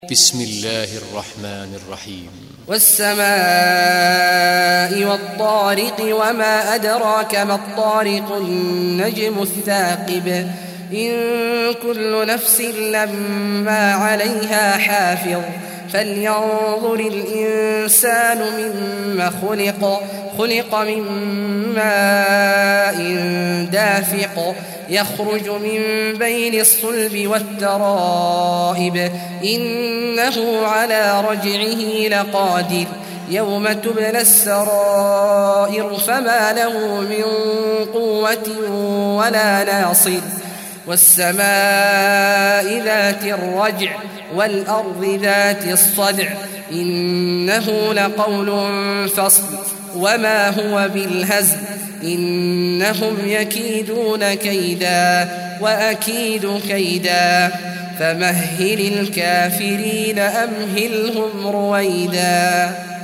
بسم الله الرحمن الرحيم والسماء والطارق وما أدراك ما الطارق النجم الثاقب إن كل نفس لما عليها حافظ فلينظر الإنسان مما خلق من ماء دافق يخرج من بين الصلب والترائب إنه على رجعه لقادر يوم تبلى السرائر فما له من قوة ولا ناصر والسماء ذات الرجع والأرض ذات الصدع إنه لقول فصل وما هو بالهزل إنهم يكيدون كيدا وأكيد كيدا فمهل الكافرين أمهلهم رويدا.